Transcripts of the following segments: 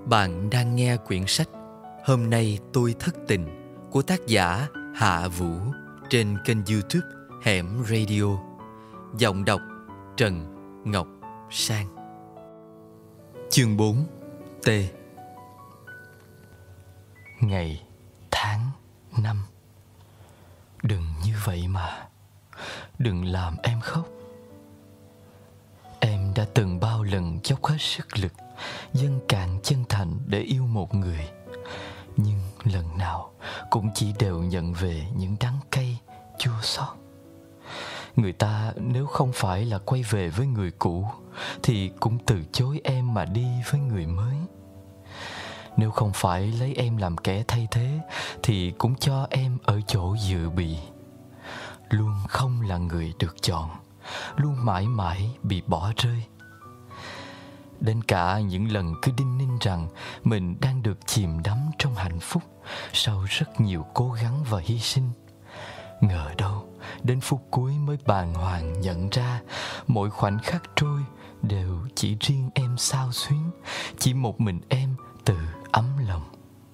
Bạn đang nghe quyển sách Hôm nay tôi thất tình của tác giả Hạ Vũ trên kênh YouTube Hẻm Radio. Giọng đọc Trần Ngọc Sang. Chương 4. T. Ngày, tháng, năm. Đừng như vậy mà. Đừng làm em khóc. Em đã từng bao lần dốc hết sức lực, dâng cạn chân thành để yêu một người, nhưng lần nào cũng chỉ đều nhận về những đắng cay, chua xót. Người ta nếu không phải là quay về với người cũ thì cũng từ chối em mà đi với người mới. Nếu không phải lấy em làm kẻ thay thế thì cũng cho em ở chỗ dự bị. Luôn không là người được chọn, luôn mãi mãi bị bỏ rơi. Đến cả những lần cứ đinh ninh rằng mình đang được chìm đắm trong hạnh phúc sau rất nhiều cố gắng và hy sinh. Ngờ đâu đến phút cuối mới bàng hoàng nhận ra mỗi khoảnh khắc trôi đều chỉ riêng em xao xuyến, chỉ một mình em tự ấm lòng.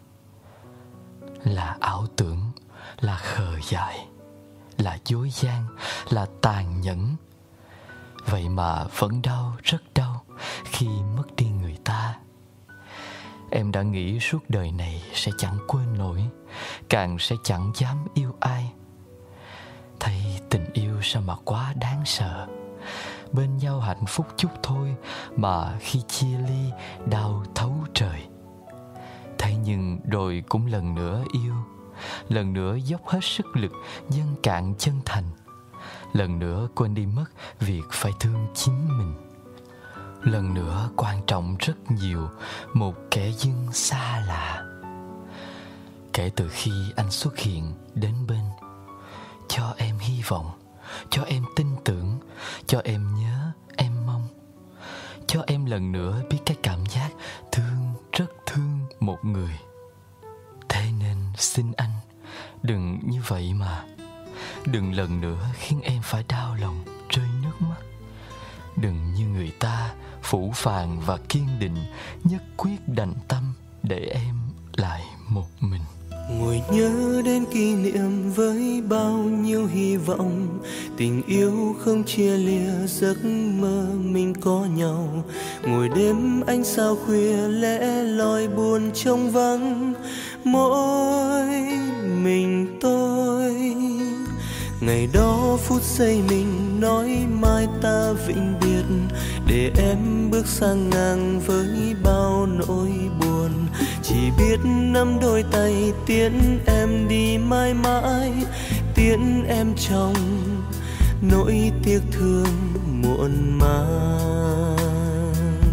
Là ảo tưởng, là khờ dại, là dối gian, là tàn nhẫn. Vậy mà vẫn đau, rất đau khi mất đi người ta. Em đã nghĩ suốt đời này sẽ chẳng quên nổi, càng sẽ chẳng dám yêu ai. Thấy tình yêu sao mà quá đáng sợ. Bên nhau hạnh phúc chút thôi mà khi chia ly đau thấu trời. Thế nhưng rồi cũng lần nữa yêu, lần nữa dốc hết sức lực, dâng cạn chân thành. Lần nữa quên đi mất việc phải thương chính mình. Lần nữa quan trọng rất nhiều một kẻ dưng xa lạ. Kể từ khi anh xuất hiện đến bên, cho em hy vọng, cho em tin tưởng, cho em nhớ, em mong, cho em lần nữa biết cái cảm giác thương, rất thương một người. Thế nên xin anh, đừng như vậy mà. Đừng lần nữa khiến em phải đau lòng, rơi nước mắt. Đừng như người ta phũ phàng và kiên định, nhất quyết đành tâm để em lại một mình. Ngồi nhớ đến kỷ niệm với bao nhiêu hy vọng, tình yêu không chia lìa, giấc mơ mình có nhau. Ngồi đêm ánh sao khuya lẻ loi buồn trông vắng mỗi mình tôi. Ngày đó phút giây mình nói mai ta vĩnh biệt, để em bước sang ngang với bao nỗi buồn. Chỉ biết nắm đôi tay tiễn em đi mãi mãi, tiễn em trong nỗi tiếc thương muộn màng.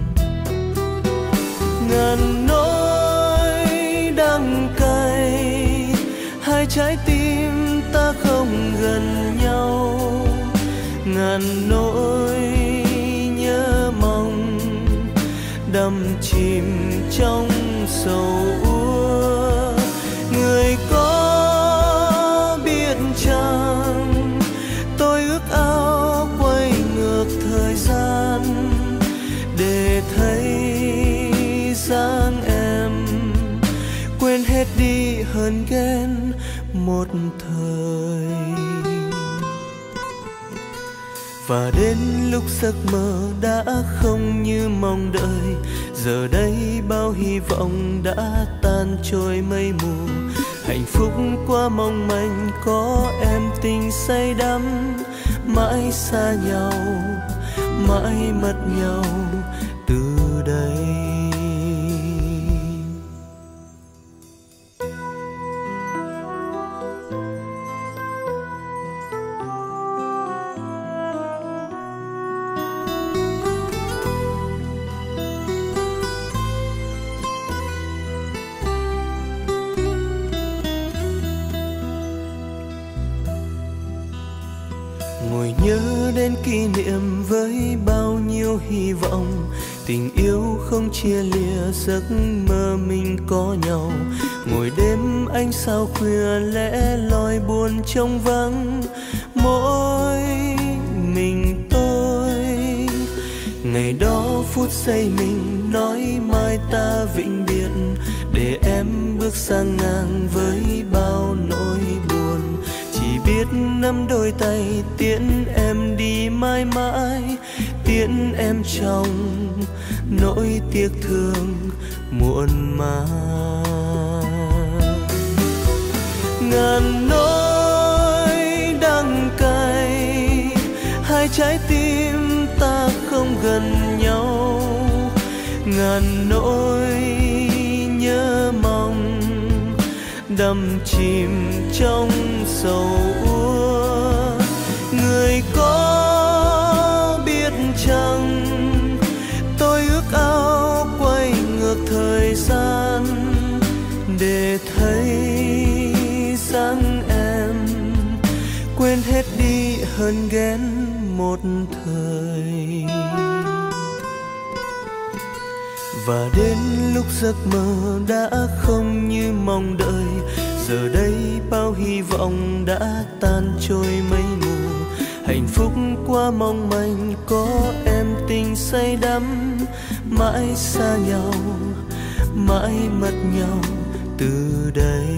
Ngàn nỗi đắng cay, hai trái tim ta không gần nhau. Ngàn nỗi nhớ mong đắm chìm trong sầu úa. Người có biết chăng tôi ước ao quay ngược thời gian, để thấy dáng em, quên hết đi hờn ghen một thời. Và đến lúc giấc mơ đã không như mong đợi, giờ đây bao hy vọng đã tan trôi mây mù. Hạnh phúc quá mong manh có em tình say đắm, mãi xa nhau, mãi mất nhau từ đây. Ngồi nhớ đến kỷ niệm với bao nhiêu hy vọng, tình yêu không chia lìa, giấc mơ mình có nhau. Ngồi đêm ánh sao khuya lẻ loi buồn trông vắng mỗi mình tôi. Ngày đó phút giây mình nói mai ta vĩnh biệt, để em bước sang ngang với bao nỗi buồn. Chỉ biết nắm đôi tay tiễn em đi mãi mãi, tiễn em trong nỗi tiếc thương muộn màng. Ngàn nỗi đắng cay, hai trái tim ta không gần nhau. Ngàn nỗi nhớ mong đắm chìm trong sầu úa. Người có biết chăng tôi ước ao quay ngược thời gian, để thấy dáng em quên hết đi hờn ghen một thời. Và đến lúc giấc mơ đã không như mong đợi, giờ đây bao hy vọng đã tan trôi mây mù. Hạnh phúc quá mong manh có em tình say đắm, mãi xa nhau, mãi mất nhau từ đây.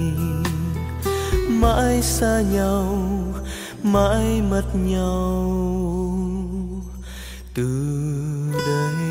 Mãi xa nhau, mãi mất nhau từ đây.